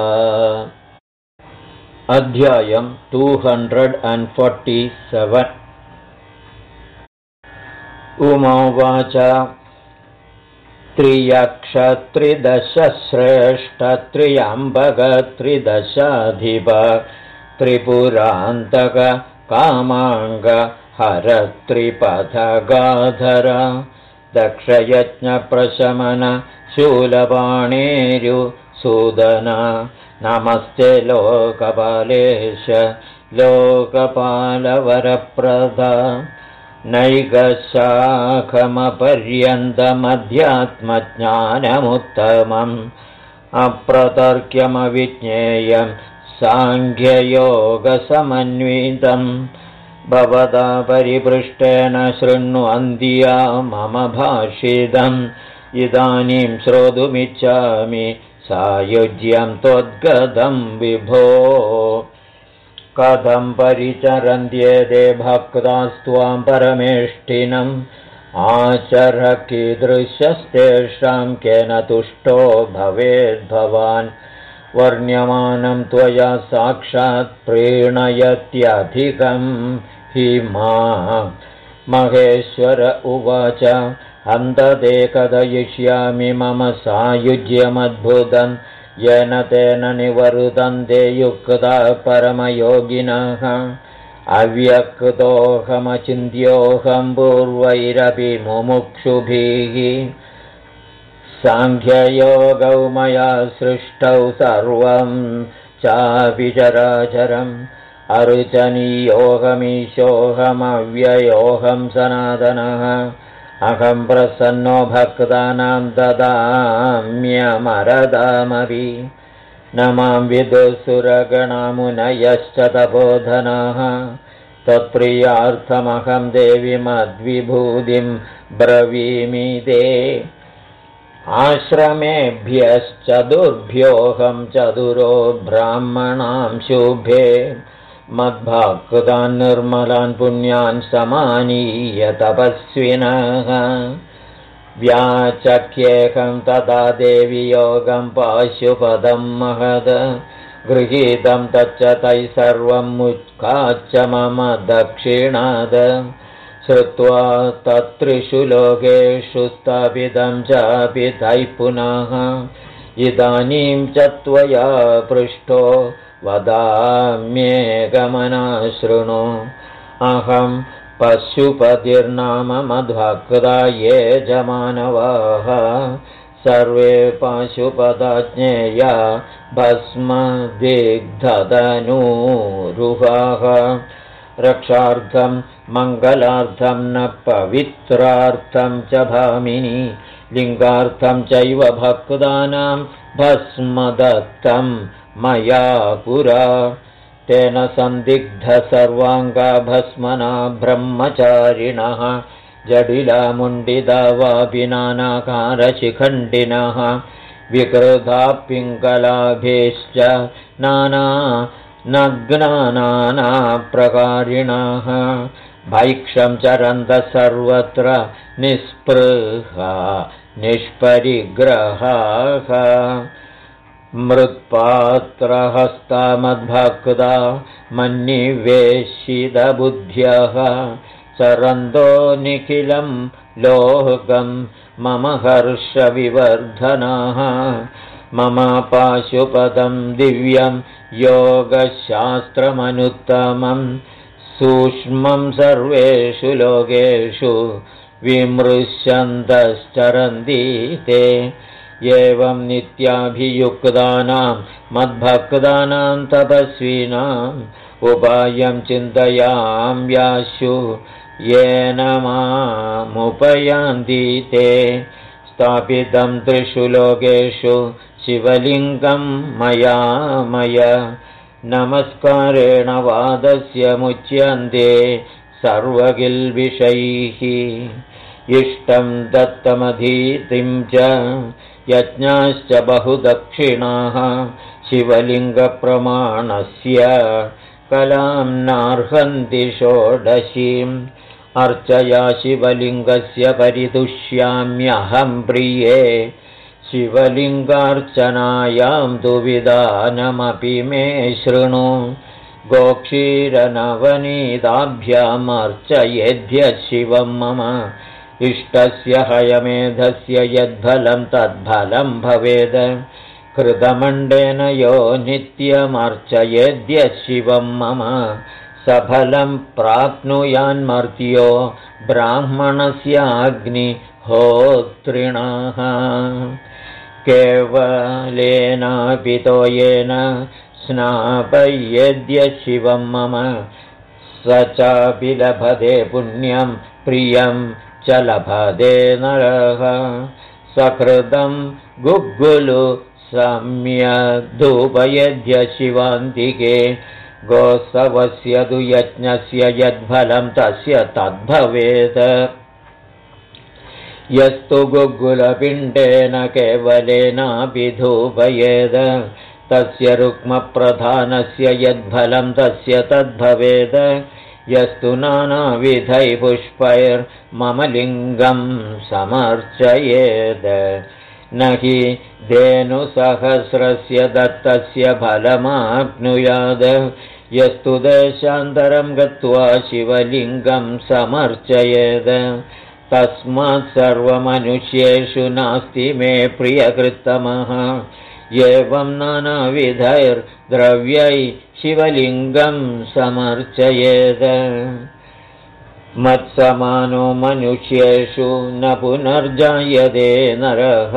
अध्यायं 247 उमावाच त्रियक्षत्रिदशश्रेष्ठत्रियम्बकत्रिदशाधिप त्रिपुरान्तक कामाङ्ग हरत्रिपथगाधर दक्षयज्ञप्रशमन शूलपाणेरुसूदन नमस्ते लोकपालेश लोकपालवरप्रद नैकशाखमपर्यन्तमध्यात्मज्ञानमुत्तमम् अप्रतर्क्यमविज्ञेयं साङ्ख्ययोगसमन्वितं भवता परिपृष्टेन शृण्वन्त्या मम भाषितम् इदानीं श्रोतुमिच्छामि सायुज्यं त्वद्गतं विभो कथं परिचरन्त्येते भक्तास्त्वां परमेष्ठिनम् आचर कीदृशस्तेषां केन तुष्टो भवेद्भवान् वर्ण्यमानं त्वया साक्षात् प्रीणयत्यधिकं हि मां महेश्वर उवाच हन्तते कथयिष्यामि मम सायुज्यमद्भुतं येन तेन निवर्तन्ते युक्ता परमयोगिनः अव्यक्तोऽहमचिन्त्योऽहं पूर्वैरपि मुमुक्षुभिः साङ्ख्ययोगौ मया सृष्टौ सर्वं चापि चराचरम् अर्चनीयोऽहमीशोऽहमव्ययोऽहं सनातनः अहं प्रसन्नो भक्तानां ददाम्यमरदामपि न मां विदुसुरगणमुनयश्च तपोधनाः तत्प्रियार्थमहं देवी मद्विभूतिं ब्रवीमि ते आश्रमेभ्यश्चतुर्भ्योऽहं चतुरो ब्राह्मणां शुभे मद्भक्तान् निर्मलान् पुण्यान् समानीय तपस्विनः व्याचक्येकं तदा देवी योगं पाशुपदं महद गृहीतं तच्च तैः सर्वं मुच्काच्च मम दक्षिणाद श्रुत्वा तत्रिषु लोकेषु स्थापितं चापि तैः पुनः इदानीं च त्वया पृष्टो वदाम्येकमनाशृणु अहं पशुपतिर्नाम मद्भक्ता ये च मानवाः सर्वे पाशुपदाज्ञेया भस्मदिग्धतनूरुहाः रक्षार्थं मङ्गलार्थं न पवित्रार्थं च भामिनी लिङ्गार्थं चैव भक्तानां भस्मदत्तं मया पुरा तेन सन्दिग्धसर्वाङ्गा भस्मना ब्रह्मचारिणः जडिला मुण्डिता वापि नानाकारशिखण्डिनः विकृता पिङ्गलाभेश्च नानाप्रकारिणः भैक्षं चरन्तः सर्वत्र निःस्पृहा निष्परिग्रहाः मृत्पात्रहस्ता मद्भक्ता मन्निवेशितबुद्ध्यः चरन्तो निखिलं लोकं मम हर्षविवर्धनाः मम पाशुपदं दिव्यं योगशास्त्रमनुत्तमं सूक्ष्मं सर्वेषु लोकेषु विमृश्यन्तश्चरन्ति ते एवं नित्याभियुक्तानां मद्भक्तानां तपस्विनाम् उपायं चिन्तयाम्याशु येन मामुपयान्ति ते स्थापितं त्रिषु लोकेषु शिवलिङ्गं मया नमस्कारेण वादस्य मुच्यन्ते सर्वकिल्बिषैः इष्टं दत्तमधीतिं च यज्ञाश्च बहुदक्षिणाः शिवलिङ्गप्रमाणस्य कलां नार्हन्ति षोडशीम् अर्चया शिवलिङ्गस्य परितुष्याम्यहं प्रिये शिवलिङ्गार्चनायां तु विधानमपि मे शृणु गोक्षीरनवनीताभ्यामर्चयेद्य शिवं मम इष्टस्य हयमेधस्य यद्फलं तद्फलं भवेद कृतमण्डेन यो नित्यमर्चयेद्य शिवं मम सफलं प्राप्नुयान्मर्त्यो ब्राह्मणस्याग्निहोत्रिणः केवलेनापि तोयेन स्नापयेद्य शिवं मम स चापि लभते पुण्यं प्रियं च लभते नरः सकृतं गुग्गुलु सम्यग्धूपयेद्य शिवान्तिके गोत्सवस्य तु यज्ञस्य यद्फलं तस्य तद्भवेत् यस्तु गुग्गुलपिण्डेन केवलेनापि धूपयेद तस्य रुक्मप्रधानस्य यद्फलं तस्य तद्भवेद यस्तु नानाविधैः पुष्पैर्मम लिङ्गं समर्चयेद न हि धेनुसहस्रस्य दत्तस्य फलमाप्नुयाद यस्तु देशान्तरं गत्वा शिवलिङ्गं समर्चयेद तस्मात् सर्वमनुष्येषु नास्ति मे प्रियकृत्तमः एवं नानाविधैर्द्रव्यैः शिवलिङ्गं समर्चयेद मत्समानो मनुष्येषु न पुनर्जायते नरः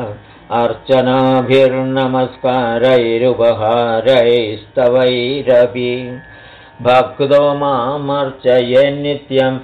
अर्चनाभिर्नमस्कारैरुपहारैस्तवैरपि भक्तो मामर्चयेन्नित्यं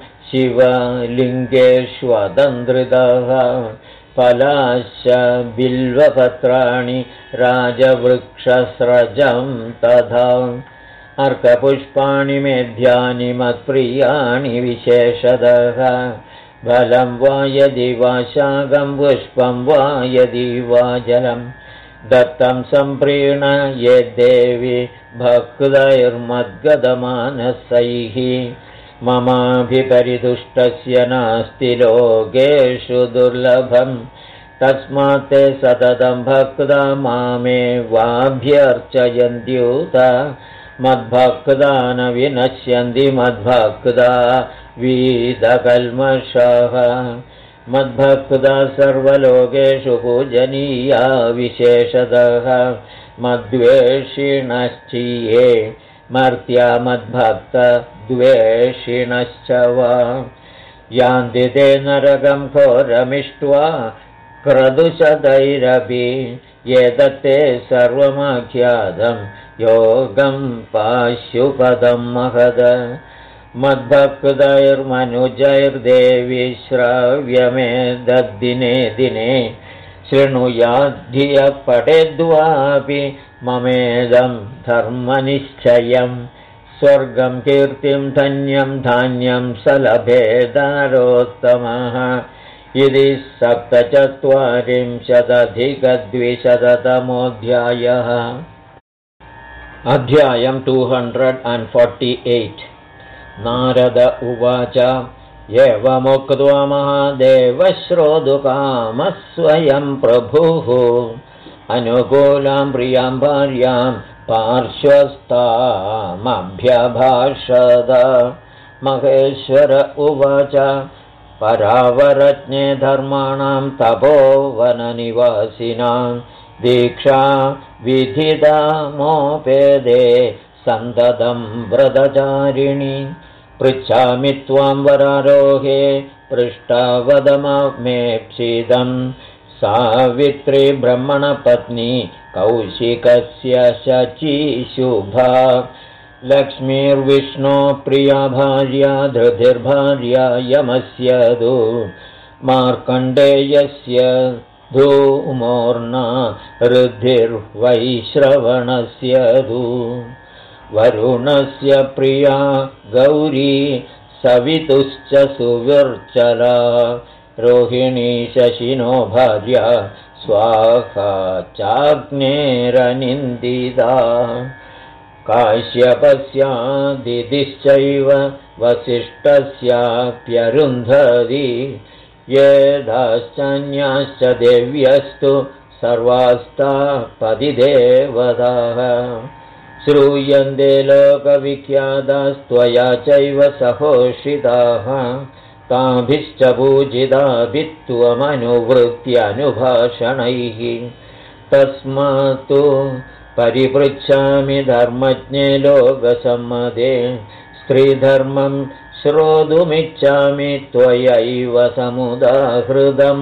शिवलिङ्गेष्वतन्द्रितः फलाश्च बिल्वपत्राणि राजवृक्षस्रजं तथा अर्कपुष्पाणि मेध्यानि मत्प्रियाणि विशेषतः फलं वा यदि वा शाकं पुष्पं वा यदि वा जलं दत्तं सम्प्रीणयेद्देवि भक्तैर्मद्गतमानसैः ममाभिपरितुष्टस्य नास्ति लोकेषु दुर्लभम् तस्मात् ते सततं भक्ता मामेवाभ्यर्चयन्त्युत मद्भक्ता न विनश्यन्ति मद्भक्ता वीतकल्मषः मद्भक्ता सर्वलोकेषु पूजनीया विशेषतः मद्वेषिणश्चिये मर्त्या मद्भक्तद्वेषिणश्च वा यान्ति ते नरकं घोरमिष्ट्वा क्रदुशतैरपि एतत्ते सर्वमाख्यातं योगं पाशुपदं महद मद्भक्तैर्मनुजैर्देवी श्राव्यमेतद्दिने दिने शृणुयाद्धियः पठेद्वापि ममेदं धर्मनिश्चयं स्वर्गं कीर्तिं धन्यं धान्यं स लभेदारोत्तमः इति 47,200 अध्यायं 248 नारद उवाच एवमुक्त्वा महादेवः श्रोतुकामः स्वयं प्रभुः अनुकूलां प्रियां भार्यां पार्श्वस्थामभ्यभाषद महेश्वर उवाच परावरज्ञे धर्माणां तपोवननिवासिनां दीक्षा विधिदामोपेदे सन्ततं व्रतचारिणि पृच्छामि त्वां वरारोहे पृष्ठावदमेप्सितं सावित्री ब्रह्मणपत्नी कौशिकस्य शचीशुभा लक्ष्मीर्विष्णो प्रिया भार्या धृतिर्भार्या यमस्य दु मार्कण्डेयस्य धूमोर्ना ऋद्धिर्वैश्रवणस्य दु वरुणस्य प्रिया गौरी सवितुश्च सुविर्चला रोहिणी शशिनो भार्या स्वाहा चाग्नेरनिन्दिता काश्यपस्यादितिश्चैव वसिष्ठस्याप्यरुन्धती येधाश्चान्याश्च देव्यस्तु सर्वास्ता पतिदेवताः श्रूयन्ते लोकविख्यातास्त्वया चैव सहोषिताः ताभिश्च पूजिताभिः त्वमनुवृत्त्यनुभाषणैः तस्मात्तु परिपृच्छामि धर्मज्ञे लोकसम्मते स्त्रीधर्मं श्रोतुमिच्छामि त्वयैव समुदाहृतं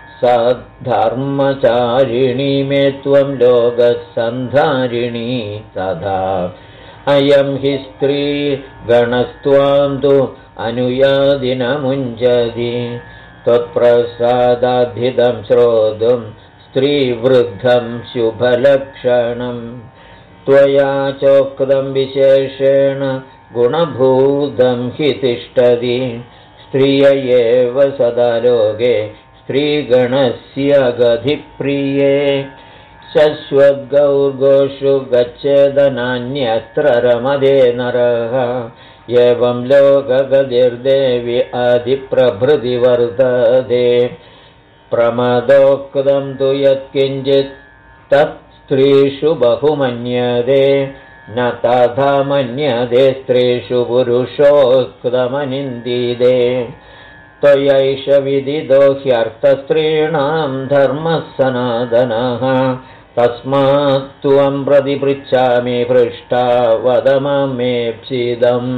सद्धर्मचारिणी मे त्वं लोकसन्धारिणी तथा अयं हि स्त्रीगणस्त्वां तु अनुयादिनमुञ्जति त्वत्प्रसादाधिदं श्रोतुं स्त्रीवृद्धं शुभलक्षणं त्वया चोक्तं विशेषेण गुणभूतं हि तिष्ठति स्त्रिय एव सदा लोके स्त्रीगणस्य गतिप्रिये शश्वद्गौर्गोषु गच्छेदनान्यत्र रमते नरः एवं लोकगतिर्देवि आदिप्रभृति वर्तते प्रमदोक्तं तु यत्किञ्चित् तत् स्त्रीषु बहुमन्यते न तथा मन्यते स्त्रीषु पुरुषोक्तमनिन्दिते त्वयैष विदितो ह्यर्थस्त्रीणां धर्मः सनातनः तस्मात् त्वं प्रतिपृच्छामि पृष्टा वद ममेप्सितम्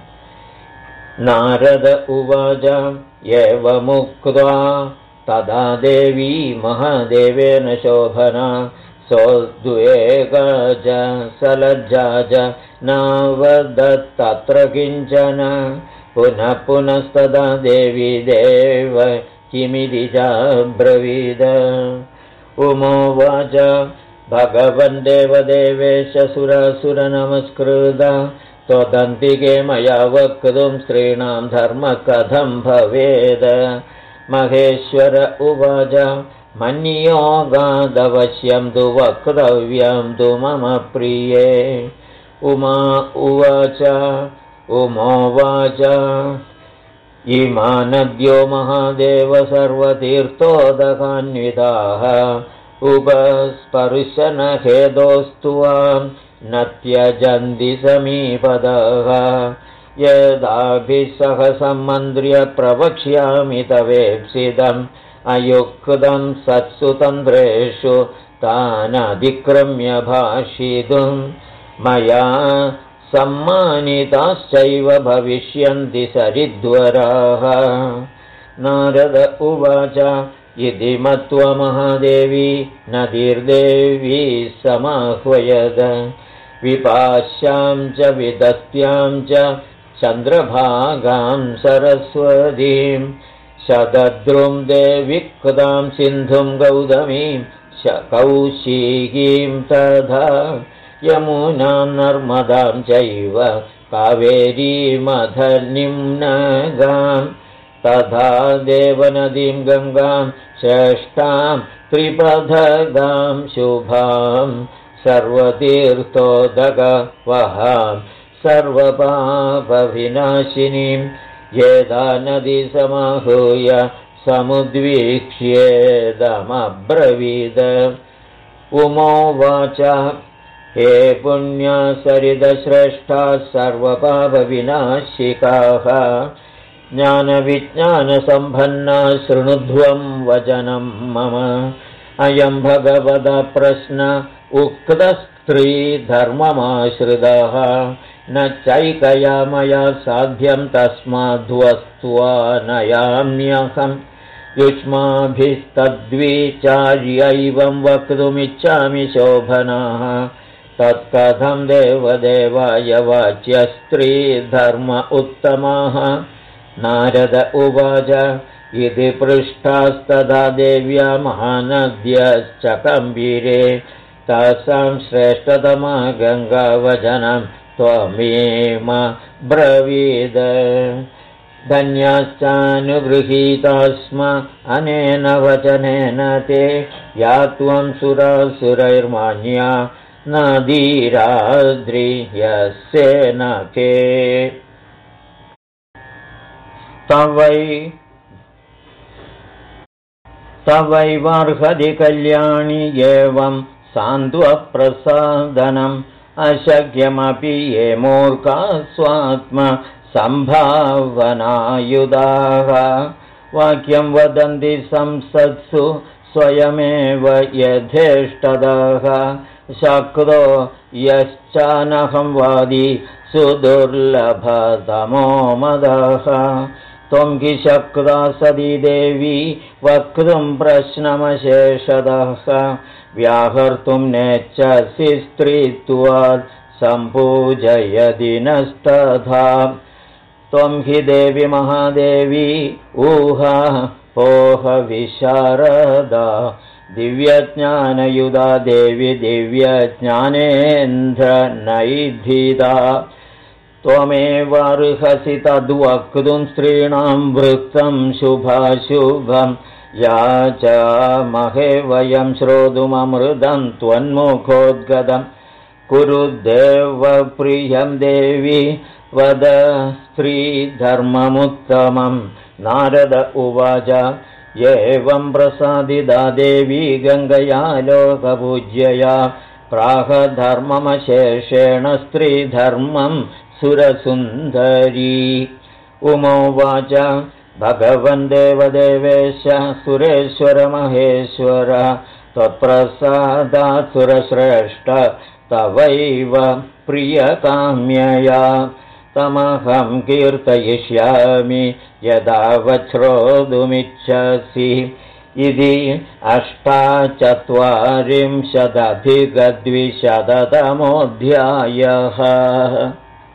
नारद उवाच एवमुक्त्वा तदा देवी महादेवेन शोभना सोद्वेगा च सलज्जा च नावदत्तत्र किञ्चन पुनः पुनस्तदा देवी देव किमिति चाब्रवीद उमोवाच भगवन् देवदेवेश सुरासुरनमस्कृत त्वदन्तिके मया वक्तुं स्त्रीणां धर्मः कथं भवेद महेश्वर उवाच मन्योगादवश्यं तु वक्तव्यं तु मम प्रिये उमा उवाच उमोवाच इमानद्यो महादेव सर्वतीर्थोदकान्विताः उपस्पर्शनहेदोस्त्वां न त्यजन्ति समीपतः यदाभिः सम्मन्त्र्य प्रवक्ष्यामि तवेप्सितम् अयुक्तं सत्सु तन्त्रेषु तानधिक्रम्य भाषितुं मया सम्मानिताश्चैव भविष्यन्ति सरिद्वराः नारद उवाच इति मत्वा महादेवी नदीर्देवी समाह्वयद विपाश्यां च विदस्त्यां च चन्द्रभागां सरस्वतीं शतद्रुं देविक्तां सिन्धुं गौतमीं कौशिकीं तथा यमुनां नर्मदां चैव कावेरीमधनिं नगां तथा देवनदीं गङ्गां श्रेष्ठां त्रिपथगां शुभां सर्वतीर्थोदकवहां सर्वपापविनाशिनीं येदा नदी समाहूय समुद्वीक्ष्येदमब्रवीद उमोवाच हे पुण्या सरितश्रेष्ठा सर्वपापविनाशिकाः ज्ञानविज्ञानसम्पन्ना शृणुध्वं वचनं मम अयं भगवतः प्रश्न उक्तस्त्रीधर्ममाश्रितः न चैकया मया साध्यं तस्माद्वस्त्वा नयाम्यहम् युष्माभिस्तद्विचार्यैवं वक्तुमिच्छामि शोभनाः तत्कथं देवदेवाय वाच्यस्त्रीधर्म उत्तमाः नारद उवाच इति पृष्ठास्तदा देव्या महानद्यश्च कम्भीरे तासां श्रेष्ठतमा गङ्गावचनं त्वमेव ब्रवीद धन्याश्चानुगृहीता स्म अनेन वचनेन ते या त्वं सुरासुरैर्मान्या नदीराद्रियस्येनके तवैवार्हति कल्याणि एवं सान्त्वप्रसादनम् अशक्यमपि ये मूर्खा स्वात्मसम्भावनायुधाः वाक्यं वदन्ति संसत्सु स्वयमेव यथेष्टदः शक्तो यश्चानहं वादी सुदुर्लभतमो मदः त्वं हि शक्ता सदी देवी वक्तुं प्रश्नमशेषतः व्याहर्तुं नेच्छसि स्त्रीत्वात् सम्पूजयदि नस्तथा त्वं हि देवी महादेवी ऊहा पोहविशारदा दिव्यज्ञानयुधा देवी दिव्यज्ञानेन्द्रनैधिदा त्वमेवार्हसि तद्वक्तुं स्त्रीणां वृत्तं शुभाशुभं याचामहे वयं श्रोतुममृतं त्वन्मुखोद्गतं कुरु देवप्रियं देवी वद स्त्रीधर्ममुत्तमं नारद उवाच एवं प्रसादिता देवी गङ्गया लोकपूज्यया प्राहधर्ममशेषेण स्त्रीधर्मं सुरसुन्दरी उमोवाच भगवन् देवदेवेश सुरेश्वर महेश्वर त्वत्प्रसादात् सुरश्रेष्ठ तवैव प्रियकाम्यया तमहं कीर्तयिष्यामि यदा वश्रोतुमिच्छसि इति 48-अधिकद्विशततमोऽध्यायः।